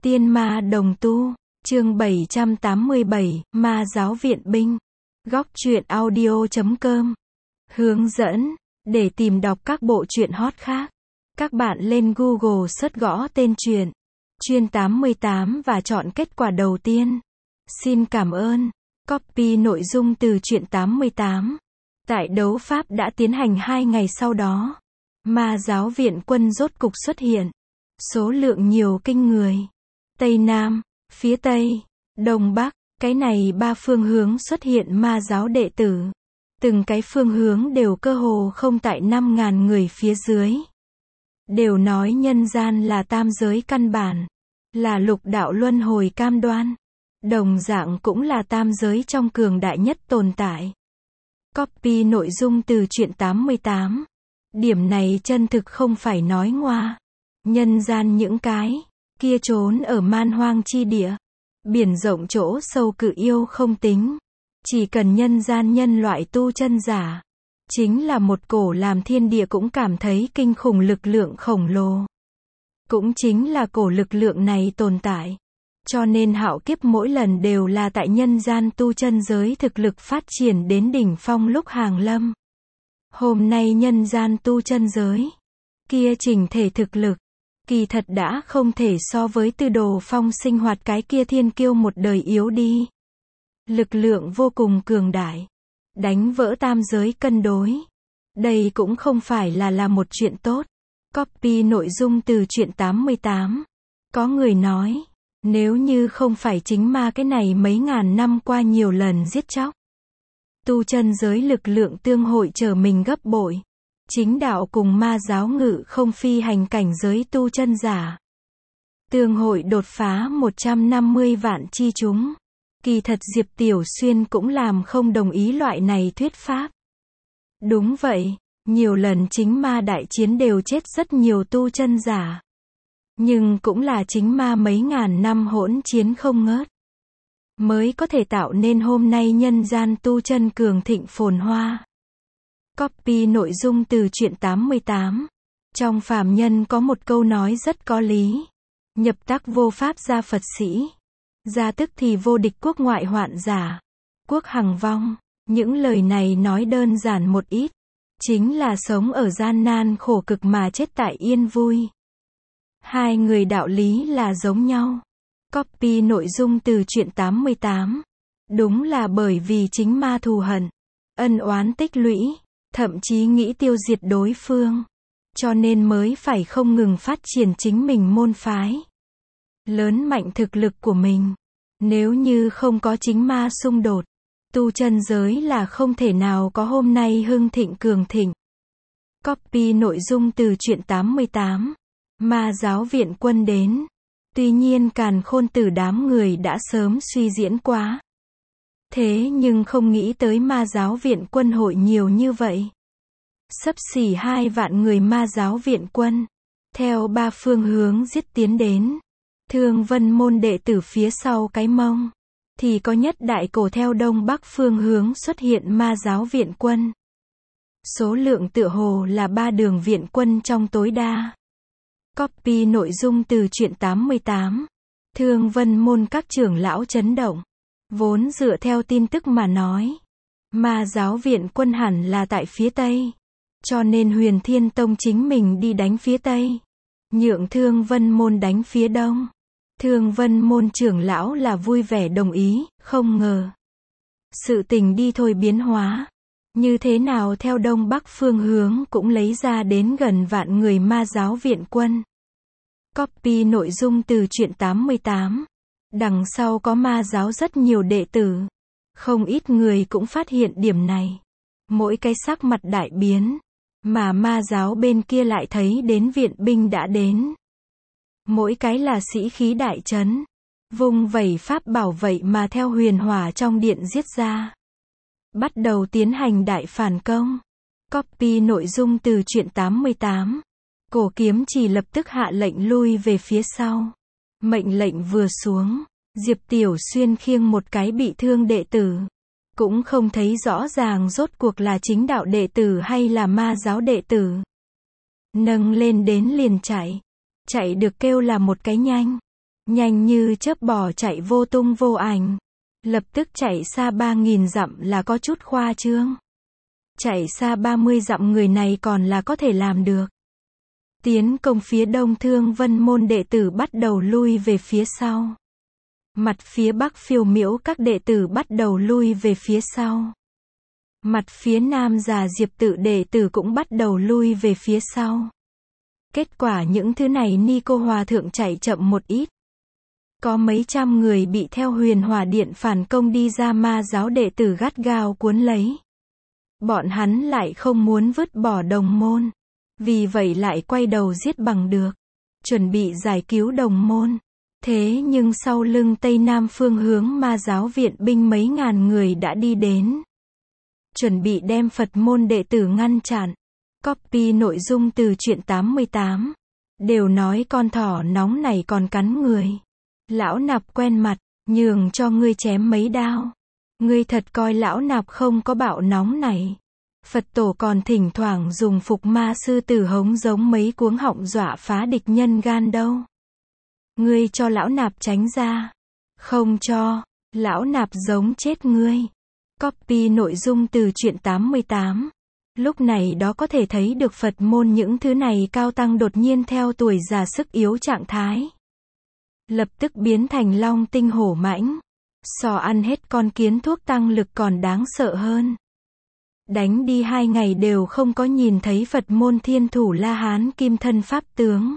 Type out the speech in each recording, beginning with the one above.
Tiên ma đồng tu, chương 787, ma giáo viện binh. Góc truyện audio.com. Hướng dẫn, để tìm đọc các bộ truyện hot khác. Các bạn lên Google search gõ tên truyện, chuyên 88 và chọn kết quả đầu tiên. Xin cảm ơn. Copy nội dung từ truyện 88. Tại đấu pháp đã tiến hành 2 ngày sau đó, ma giáo viện quân rốt cục xuất hiện. Số lượng nhiều kinh người. Tây Nam, phía Tây, Đông Bắc, cái này 3 phương hướng xuất hiện ma giáo đệ tử. Từng cái phương hướng đều cơ hồ không tại 5.000 người phía dưới. Đều nói nhân gian là tam giới căn bản, là lục đạo luân hồi cam đoan. Đồng dạng cũng là tam giới trong cường đại nhất tồn tại. Copy nội dung từ truyện 88. Điểm này chân thực không phải nói ngoa. Nhân gian những cái kia trốn ở man hoang chi địa, biển rộng chỗ sâu cự yêu không tính. Chỉ cần nhân gian nhân loại tu chân giả, chính là một cổ làm thiên địa cũng cảm thấy kinh khủng lực lượng khổng lồ. Cũng chính là cổ lực lượng này tồn tại. Cho nên hạo kiếp mỗi lần đều là tại nhân gian tu chân giới thực lực phát triển đến đỉnh phong lúc hàng lâm. Hôm nay nhân gian tu chân giới, kia chỉnh thể thực lực, kỳ thật đã không thể so với Tư Đồ Phong sinh hoạt cái kia thiên kiêu một đời yếu đi. Lực lượng vô cùng cường đại, đánh vỡ tam giới cân đối. Đây cũng không phải là một chuyện tốt. Copy nội dung từ truyện 88. Có người nói, nếu như không phải chính ma cái này mấy ngàn năm qua nhiều lần giết chóc, tu chân giới lực lượng tương hội trở mình gấp bội. Chính đạo cùng ma giáo ngự không phi hành cảnh giới tu chân giả, tương hội đột phá 150 vạn chi chúng. Kỳ thật Diệp Tiểu Xuyên cũng làm không đồng ý loại này thuyết pháp. Đúng vậy, nhiều lần chính ma đại chiến đều chết rất nhiều tu chân giả. Nhưng cũng là chính ma mấy ngàn năm hỗn chiến không ngớt, mới có thể tạo nên hôm nay nhân gian tu chân cường thịnh phồn hoa. Copy nội dung từ truyện 88. Trong phàm nhân có một câu nói rất có lý. Nhập tắc vô pháp gia Phật sĩ, ra tức thì vô địch quốc ngoại hoạn giả, quốc hằng vong. Những lời này nói đơn giản một ít, chính là sống ở gian nan khổ cực mà chết tại yên vui. Hai người đạo lý là giống nhau. Copy nội dung từ truyện 88. Đúng là bởi vì chính ma thù hận, ân oán tích lũy, thậm chí nghĩ tiêu diệt đối phương, cho nên mới phải không ngừng phát triển chính mình môn phái, lớn mạnh thực lực của mình. Nếu như không có chính ma xung đột, tu chân giới là không thể nào có hôm nay hưng thịnh cường thịnh. Copy nội dung từ truyện 88. Ma giáo viện quân đến. Tuy nhiên Càn Khôn Tử đám người đã sớm suy diễn quá. Thế nhưng không nghĩ tới ma giáo viện quân hội nhiều như vậy. Xấp xỉ 2 vạn người ma giáo viện quân, theo 3 phương hướng giết tiến đến. Thương Vân môn đệ tử phía sau cái mông, thì có nhất đại cổ theo đông bắc phương hướng xuất hiện ma giáo viện quân. Số lượng tựa hồ là 3 đường viện quân trong tối đa. Copy nội dung từ truyện 88. Thương Vân môn các trưởng lão chấn động. Vốn dựa theo tin tức mà nói, ma giáo viện quân hẳn là tại phía Tây, cho nên Huyền Thiên Tông chính mình đi đánh phía Tây, nhượng Thương Vân môn đánh phía Đông. Thương Vân môn trưởng lão là vui vẻ đồng ý, không ngờ sự tình đi thôi biến hóa. Như thế nào theo Đông Bắc phương hướng cũng lấy ra đến gần vạn người ma giáo viện quân. Copy nội dung từ truyện 88. Đằng sau có ma giáo rất nhiều đệ tử. Không ít người cũng phát hiện điểm này. Mỗi cái sắc mặt đại biến, mà ma giáo bên kia lại thấy đến viện binh đã đến. Mỗi cái là sĩ khí đại trấn, vung vẩy pháp bảo vậy mà theo huyền hỏa trong điện giết ra. Bắt đầu tiến hành đại phản công. Copy nội dung từ truyện 88. Cổ Kiếm Chỉ lập tức hạ lệnh lui về phía sau. Mệnh lệnh vừa xuống, Diệp Tiểu Xuyên khiêng một cái bị thương đệ tử. Cũng không thấy rõ ràng rốt cuộc là chính đạo đệ tử hay là ma giáo đệ tử. Nâng lên đến liền chạy. Chạy được kêu là một cái nhanh. Nhanh như chớp bỏ chạy vô tung vô ảnh. Lập tức chạy xa 3.000 dặm là có chút khoa trương. Chạy xa 30 dặm người này còn là có thể làm được. Tiến công phía đông, Thương Vân môn đệ tử bắt đầu lui về phía sau. Mặt phía bắc Phiêu Miễu các đệ tử bắt đầu lui về phía sau. Mặt phía nam Già Diệp tự đệ tử cũng bắt đầu lui về phía sau. Kết quả những thứ này Ni Cô Hòa thượng chạy chậm một ít. Có mấy trăm người bị theo Huyền Hỏa Điện phản công đi ra, ma giáo đệ tử gắt gao cuốn lấy. Bọn hắn lại không muốn vứt bỏ đồng môn. Vì vậy lại quay đầu giết bằng được. Chuẩn bị giải cứu đồng môn. Thế nhưng sau lưng Tây Nam phương hướng ma giáo viện binh mấy ngàn người đã đi đến. Chuẩn bị đem Phật môn đệ tử ngăn chặn. Copy nội dung từ truyện 88. Đều nói con thỏ nóng này còn cắn người. Lão nạp quen mặt, nhường cho ngươi chém mấy đao. Ngươi thật coi lão nạp không có bạo nóng này. Phật tổ còn thỉnh thoảng dùng phục ma sư tử hống giống mấy cuống họng dọa phá địch nhân gan đâu. Ngươi cho lão nạp tránh ra. Không cho, lão nạp giống chết ngươi. Copy nội dung từ truyện 88. Lúc này đó có thể thấy được Phật môn những thứ này cao tăng đột nhiên theo tuổi già sức yếu trạng thái. Lập tức biến thành long tinh hổ mãnh. So ăn hết con kiến thuốc tăng lực còn đáng sợ hơn. Đánh đi 2 ngày đều không có nhìn thấy Phật môn Thiên Thủ La Hán Kim Thân Pháp Tướng.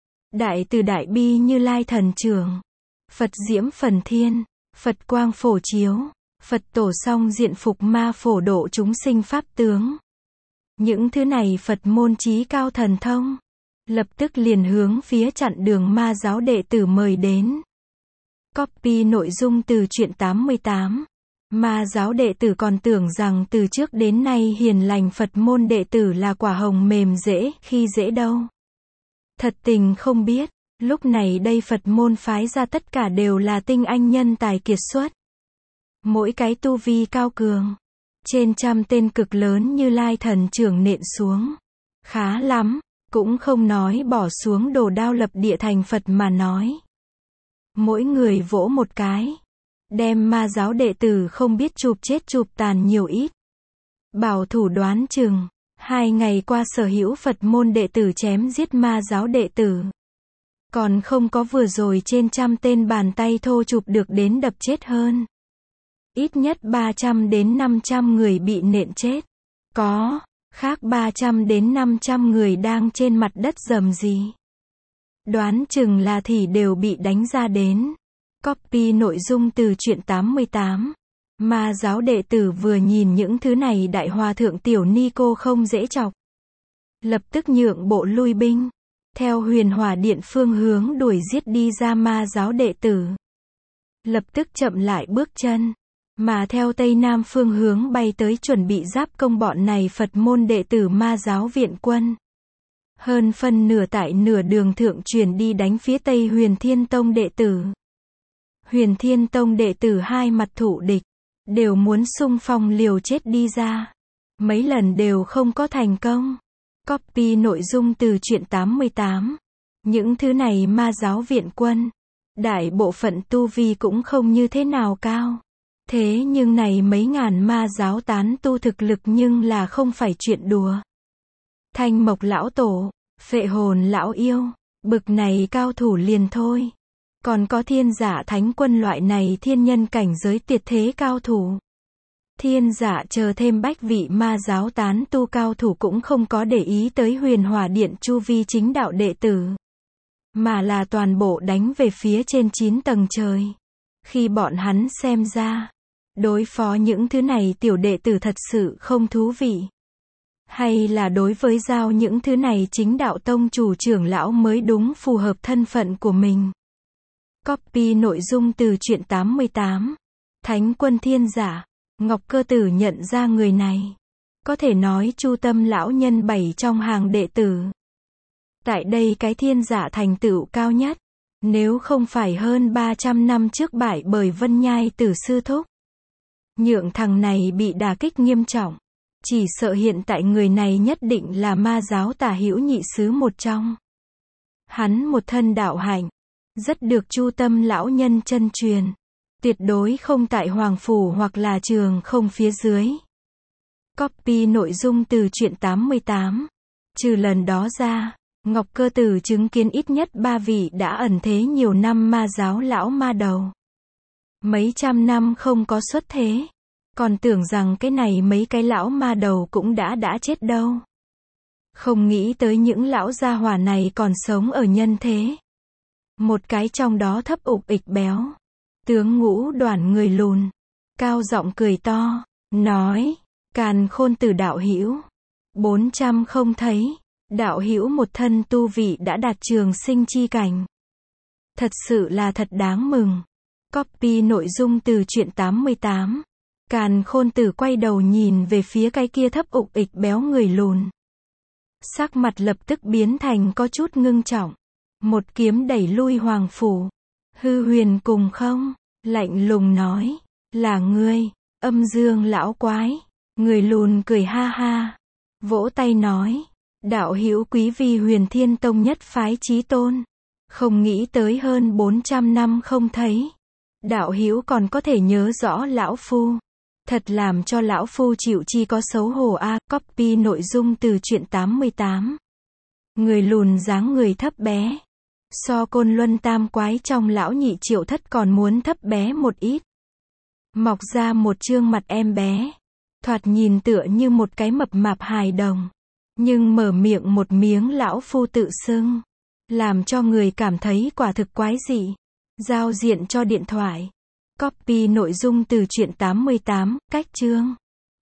Đại từ đại bi Như Lai Thần Trưởng. Phật Diễm Phần Thiên. Phật Quang Phổ Chiếu. Phật Tổ Song Diện Phục Ma Phổ Độ Chúng Sinh Pháp Tướng. Những thứ này Phật môn chí cao thần thông. Lập tức liền hướng phía chặn đường ma giáo đệ tử mời đến. Copy nội dung từ truyện 88. Ma giáo đệ tử còn tưởng rằng từ trước đến nay hiền lành Phật môn đệ tử là quả hồng mềm dễ khi dễ đâu. Thật tình không biết, lúc này đây Phật môn phái ra tất cả đều là tinh anh nhân tài kiệt xuất. Mỗi cái tu vi cao cường. Trên trăm tên cực lớn Như Lai Thần Trưởng nện xuống. Khá lắm, cũng không nói bỏ xuống đồ đao lập địa thành Phật mà nói. Mỗi người vỗ một cái. Đem ma giáo đệ tử không biết chụp chết chụp tàn nhiều ít. Bảo thủ đoán chừng 2 ngày qua sở hữu Phật môn đệ tử chém giết ma giáo đệ tử. Còn không có vừa rồi trên trăm tên bàn tay thô chụp được đến đập chết hơn. Ít nhất 300 đến 500 người bị nện chết. Có, khác 300 đến 500 người đang trên mặt đất rầm rì. Đoán chừng là thì đều bị đánh ra đến. Copy nội dung từ truyện 88. Ma giáo đệ tử vừa nhìn những thứ này đại hòa thượng tiểu ni cô không dễ chọc. Lập tức nhượng bộ lui binh. Theo Huyền Hỏa Điện phương hướng đuổi giết đi ra ma giáo đệ tử. Lập tức chậm lại bước chân. Mà theo Tây Nam phương hướng bay tới chuẩn bị giáp công bọn này Phật môn đệ tử ma giáo viện quân. Hơn phân nửa tại nửa đường thượng chuyển đi đánh phía Tây Huyền Thiên Tông đệ tử. Huyền Thiên Tông đệ tử hai mặt thụ địch. Đều muốn xung phong liều chết đi ra. Mấy lần đều không có thành công. Copy nội dung từ truyện 88. Những thứ này ma giáo viện quân. Đại bộ phận tu vi cũng không như thế nào cao. Thế nhưng này mấy ngàn ma giáo tán tu thực lực nhưng là không phải chuyện đùa. Thanh Mộc lão tổ, Phệ Hồn lão yêu, bực này cao thủ liền thôi. Còn có Thiên Giả Thánh Quân loại này thiên nhân cảnh giới tuyệt thế cao thủ. Thiên Giả chờ thêm bách vị ma giáo tán tu cao thủ cũng không có để ý tới Huyền Hỏa Điện chu vi chính đạo đệ tử. Mà là toàn bộ đánh về phía trên 9 tầng trời. Khi bọn hắn xem ra, đối phó những thứ này tiểu đệ tử thật sự không thú vị. Hay là đối với giao những thứ này chính đạo tông chủ trưởng lão mới đúng phù hợp thân phận của mình. Copy nội dung từ truyện 88. Thánh Quân Thiên Giả. Ngọc Cơ Tử nhận ra người này. Có thể nói Chu Tâm lão nhân 7 trong hàng đệ tử. Tại đây cái Thiên Giả thành tựu cao nhất. Nếu không phải hơn 300 năm trước bại bởi Vân Nhai Tử sư thúc. Nhượng thằng này bị đả kích nghiêm trọng. Chỉ sợ hiện tại người này nhất định là ma giáo tả hữu nhị sứ một trong. Hắn một thân đạo hạnh. Rất được Chu Tâm lão nhân chân truyền. Tuyệt đối không tại Hoàng Phủ hoặc là Trường Không phía dưới. Copy nội dung từ truyện 88. Trừ lần đó ra, Ngọc Cơ Tử chứng kiến ít nhất 3 vị đã ẩn thế nhiều năm ma giáo lão ma đầu. Mấy trăm năm không có xuất thế. Còn tưởng rằng cái này mấy cái lão ma đầu cũng đã chết đâu. Không nghĩ tới những lão gia hỏa này còn sống ở nhân thế. Một cái trong đó thấp ục ịch béo. Tướng Ngũ Đoàn người lùn. Cao giọng cười to. Nói. Càn Khôn Tử đạo hữu. 400 không thấy. Đạo hữu một thân tu vị đã đạt trường sinh chi cảnh. Thật sự là thật đáng mừng. Copy nội dung từ truyện 88. Càn Khôn Tử quay đầu nhìn về phía cái kia thấp ục ịch béo người lùn. Sắc mặt lập tức biến thành có chút ngưng trọng. Một kiếm đẩy lui Hoàng Phủ. Hư Huyền cùng không? Lạnh lùng nói. Là ngươi, Âm Dương lão quái. Người lùn cười ha ha. Vỗ tay nói. Đạo hữu quý vi Huyền Thiên Tông nhất phái chí tôn. Không nghĩ tới hơn 400 năm không thấy. Đạo hữu còn có thể nhớ rõ lão phu. Thật làm cho lão phu chịu chi có xấu hổ a. Copy nội dung từ truyện 88. Người lùn dáng người thấp bé. So Côn Luân Tam Quái trong lão nhị Triệu Thất còn muốn thấp bé một ít. Mọc ra một trương mặt em bé. Thoạt nhìn tựa như một cái mập mạp hài đồng. Nhưng mở miệng một miếng lão phu tự xưng. Làm cho người cảm thấy quả thực quái dị. Giao diện cho điện thoại. Copy nội dung từ truyện 88, cách chương.